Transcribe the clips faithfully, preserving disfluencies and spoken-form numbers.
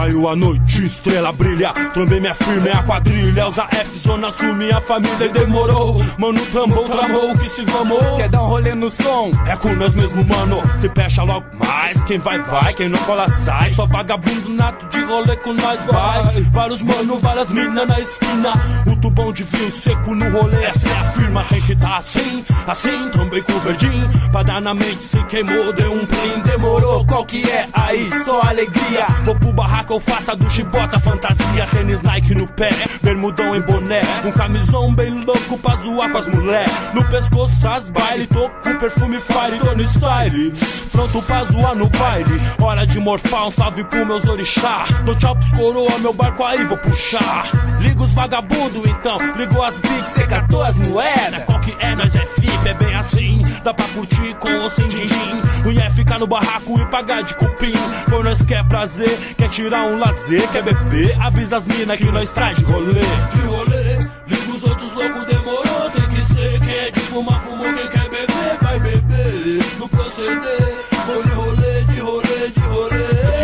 Caiu a noite, estrela brilha, trombei minha firma, é a quadrilha. Os A F, zona sul, minha família e demorou. Mano, tramou, tramou, que se vamou. Quer dar um rolê no som? É com nós mesmo, mano, se fecha logo mais. Quem vai, vai, quem não cola, sai. Só vagabundo nato de rolê com nós, vai. Vários mano, várias minas na esquina. O tubão de vinho seco no rolê, essa é a firma. Tem que tá assim, assim, trombei com o verdinho. Pra dar na mente, se queimou, deu um plim. Demorou, qual que é? Aí, só alegria. Vou pro barraco, eu faço a ducha e bota fantasia. Tênis Nike no pé, bermudão em boné. Um camisão bem louco pra zoar com as mulher. No pescoço as baile, tô com perfume fire, tô no style. Pronto pra zoar no baile. Hora de morfar, um salve pro meus orixá. Dou tchau pros coroa, meu barco aí vou puxar. Liga os vagabundo então, ligou as beats, cê catou as moedas. Qual que é? Nós é F I P, é bem assim. Dá pra curtir com ou sem din-din. Mulher é ficar no barraco e pagar de cupim. Quando nós quer prazer, quer tirar um lazer, quer beber, avisa as mina que nós traz de rolê. De rolê, liga os outros loucos, demorou. Tem que ser, quem é de fumar, fumou. Quem quer beber, vai beber. No proceder, vou de rolê, de rolê, de rolê,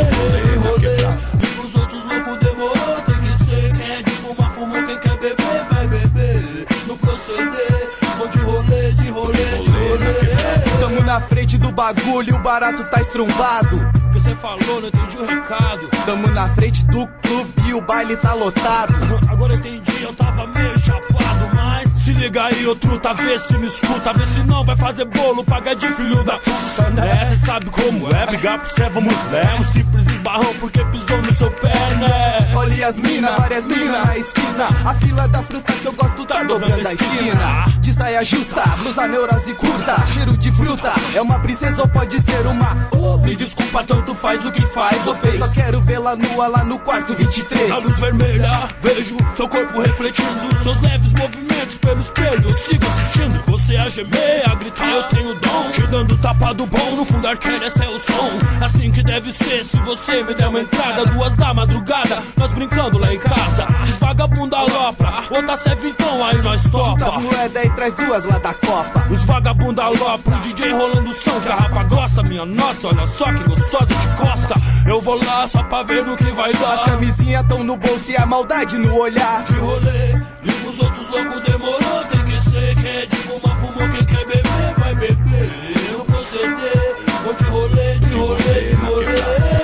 de rolê. Liga os outros loucos, demorou. Tem que ser, quem é de fumar, fumou. Quem quer beber, vai beber. No proceder, vou de rolê, de rolê, de rolê. Tamo na frente do bagulho, o barato tá estrumbado. O que cê falou, não entendi o recado. Tamo na frente do clube e o baile tá lotado. Agora entendi, eu tava meio chapado, mas se liga aí, ô truta, vê se me escuta. Vê se não vai fazer bolo, paga de filho da puta, né? Cê sabe como é, brigar por cê, vamos mulher. Um simples esbarrão porque pisou no seu pé, né? Olha as mina, várias mina na esquina. A fila da fruta que eu gosto tá dobrando a esquina. De saia justa, blusa neurose curta, cheiro de fruta. É uma princesa ou pode ser uma... Me desculpa, tanto faz o que faz ou fez. Só quero vê-la nua lá no quarto vinte e três. Na luz vermelha, vejo seu corpo refletindo. Seus leves movimentos pelo espelho, eu sigo assistindo. Você a gemer, a gritar, eu tenho dom. Te dando tapa do bom, no fundo arquéria, esse é o som. Assim que deve ser, se você me der uma entrada. Duas da madrugada, nós brincando lá em casa. Os vagabunda alopra, outra serve então, aí nós topa. Junta as moedas e traz duas lá da copa. Os vagabunda alopra, o D J rolando o som que a rapa gosta. Minha nossa, olha só que gostosa de costa. Eu vou lá só pra ver no que vai dar. As camisinhas tão no bolso e a maldade no olhar. De rolê, liga os outros loucos, demorou. Tem que ser, quem é de fumar, fumou. Quem quer beber, vai beber. Eu proceder, vou de rolê, de rolê, de rolê,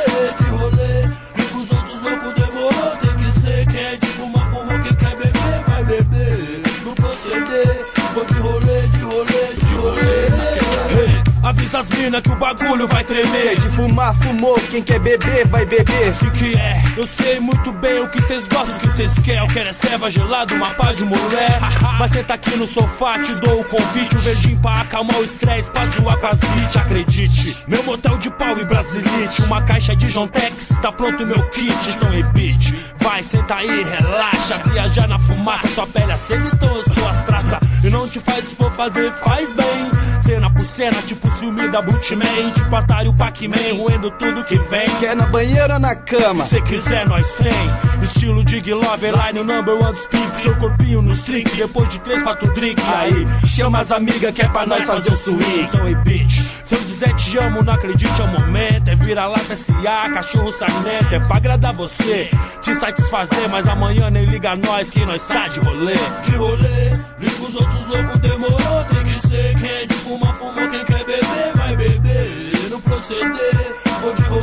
de rolê. Liga os outros loucos, demorou. Tem que ser, quem é de fumar, fumou. Quem quer beber, vai beber. No proceder, vou de rolê, de rolê, de rolê. Avisa as mina que o bagulho vai tremer. Quer de fumar, fumou, quem quer beber, vai beber. Assim que é, eu sei muito bem o que cês gostam, o que cês querem. Eu quero é ceva gelada, uma pá de mulher. Mas senta aqui no sofá, te dou o convite. Um verdinho pra acalmar o estresse, pra zoar com as hits. Acredite, meu motel de pau e brasilite. Uma caixa de Jontex, tá pronto o meu kit. Então repite, vai, senta aí, relaxa. Viajar na fumaça, sua pele acende, então eu sou as traças. E não te faz se for fazer, faz bem. Cena por cena, tipo filme da Bootman. Tipo Atari, o Pac-Man, roendo tudo que vem. Quer na banheira ou na cama? Se quiser, nós tem. Estilo Dig Love, line, o number one speak. Seu corpinho nos drink, depois de três, quatro drink. Aí, chama as amigas que é pra nós fazer o swing. Então, e bitch, se eu dizer te amo, não acredite, é o momento. É vira-lata S A, cachorro sarnento. É pra agradar você, te satisfazer. Mas amanhã nem liga a nós, que nós tá de rolê. De rolê, liga os outros loucos, demorou. Tem que ser, quem é de fumar, fumou. Quem quer beber, vai beber. No proceder, vou de rolê.